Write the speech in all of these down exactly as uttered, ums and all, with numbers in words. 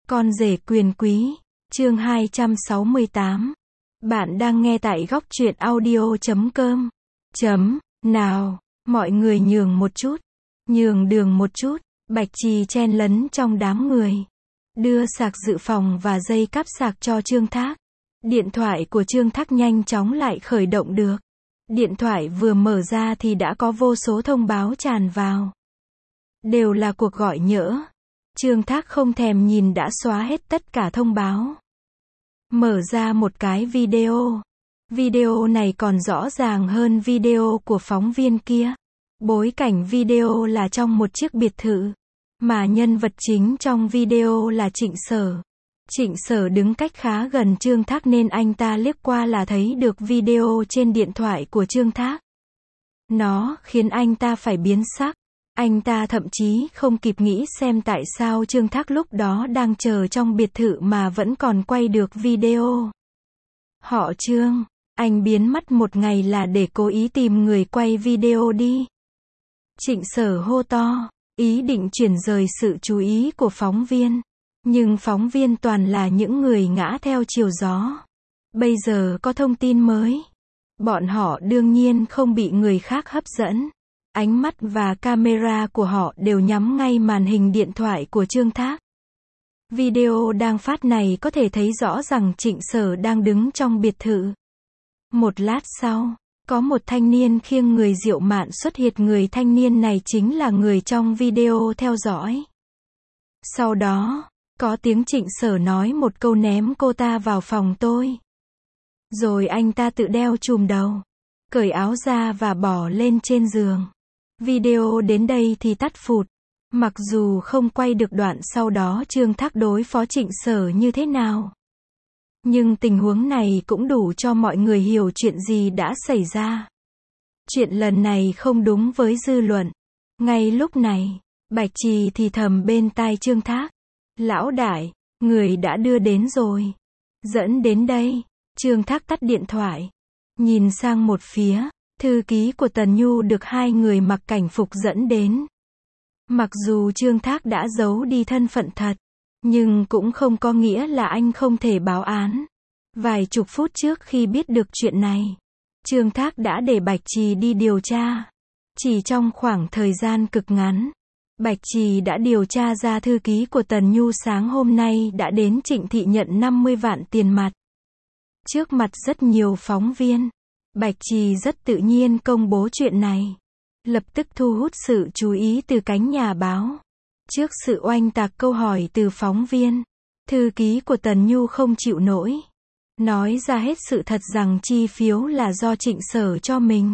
Con rể quyền quý, chương hai trăm sáu mươi tám. Bạn đang nghe tại góc truyện audio chấm com. Chấm, nào, mọi người nhường một chút. Nhường đường một chút, Bạch Trì chen lấn trong đám người. Đưa sạc dự phòng và dây cáp sạc cho Trương Thác. Điện thoại của Trương Thác nhanh chóng lại khởi động được. Điện thoại vừa mở ra thì đã có vô số thông báo tràn vào. Đều là cuộc gọi nhỡ. Trương Thác không thèm nhìn đã xóa hết tất cả thông báo. Mở ra một cái video. Video này còn rõ ràng hơn video của phóng viên kia. Bối cảnh video là trong một chiếc biệt thự. Mà nhân vật chính trong video là Trịnh Sở. Trịnh Sở đứng cách khá gần Trương Thác nên anh ta liếc qua là thấy được video trên điện thoại của Trương Thác. Nó khiến anh ta phải biến sắc. Anh ta thậm chí không kịp nghĩ xem tại sao Trương Thác lúc đó đang chờ trong biệt thự mà vẫn còn quay được video. Họ Trương, anh biến mất một ngày là để cố ý tìm người quay video đi. Trịnh Sở hô to, ý định chuyển rời sự chú ý của phóng viên. Nhưng phóng viên toàn là những người ngã theo chiều gió. Bây giờ có thông tin mới. Bọn họ đương nhiên không bị người khác hấp dẫn. Ánh mắt và camera của họ đều nhắm ngay màn hình điện thoại của Trương Thác. Video đang phát này có thể thấy rõ rằng Trịnh Sở đang đứng trong biệt thự. Một lát sau, có một thanh niên khiêng người rượu mạn xuất hiện. Người thanh niên này chính là người trong video theo dõi. Sau đó, có tiếng Trịnh Sở nói một câu ném cô ta vào phòng tôi. Rồi anh ta tự đeo chùm đầu, cởi áo ra và bỏ lên trên giường. Video đến đây thì tắt phụt. Mặc dù không quay được đoạn sau đó Trương Thác đối phó Trịnh Sở như thế nào. Nhưng tình huống này cũng đủ cho mọi người hiểu chuyện gì đã xảy ra. Chuyện lần này không đúng với dư luận. Ngay lúc này, Bạch Trì thì thầm bên tai Trương Thác. Lão đại, người đã đưa đến rồi. Dẫn đến đây. Trương Thác tắt điện thoại. Nhìn sang một phía. Thư ký của Tần Nhu được hai người mặc cảnh phục dẫn đến. Mặc dù Trương Thác đã giấu đi thân phận thật, nhưng cũng không có nghĩa là anh không thể báo án. Vài chục phút trước khi biết được chuyện này, Trương Thác đã để Bạch Trì đi điều tra. Chỉ trong khoảng thời gian cực ngắn, Bạch Trì đã điều tra ra thư ký của Tần Nhu sáng hôm nay đã đến Trịnh thị nhận năm mươi vạn tiền mặt. Trước mặt rất nhiều phóng viên, Bạch Trì rất tự nhiên công bố chuyện này. Lập tức thu hút sự chú ý từ cánh nhà báo. Trước sự oanh tạc câu hỏi từ phóng viên, thư ký của Tần Nhu không chịu nổi. Nói ra hết sự thật rằng chi phiếu là do Trịnh Sở cho mình.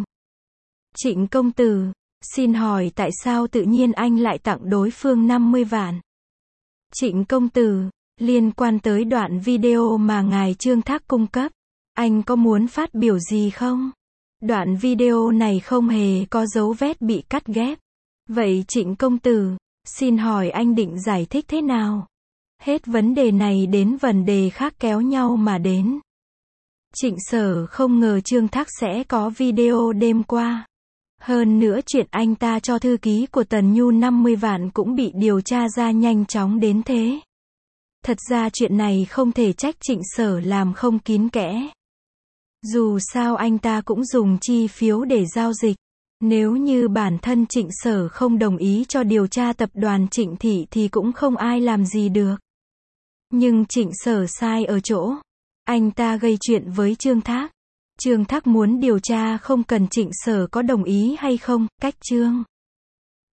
Trịnh công tử, xin hỏi tại sao tự nhiên anh lại tặng đối phương năm mươi vạn? Trịnh công tử, liên quan tới đoạn video mà ngài Trương Thác cung cấp, anh có muốn phát biểu gì không? Đoạn video này không hề có dấu vết bị cắt ghép. Vậy Trịnh công tử, xin hỏi anh định giải thích thế nào? Hết vấn đề này đến vấn đề khác kéo nhau mà đến. Trịnh Sở không ngờ Trương Thác sẽ có video đêm qua. Hơn nữa chuyện anh ta cho thư ký của Tần Nhu năm mươi vạn cũng bị điều tra ra nhanh chóng đến thế. Thật ra chuyện này không thể trách Trịnh Sở làm không kín kẽ. Dù sao anh ta cũng dùng chi phiếu để giao dịch. Nếu như bản thân Trịnh Sở không đồng ý cho điều tra tập đoàn Trịnh thị thì cũng không ai làm gì được. Nhưng Trịnh Sở sai ở chỗ. Anh ta gây chuyện với Trương Thác. Trương Thác muốn điều tra không cần Trịnh Sở có đồng ý hay không. Cách Trương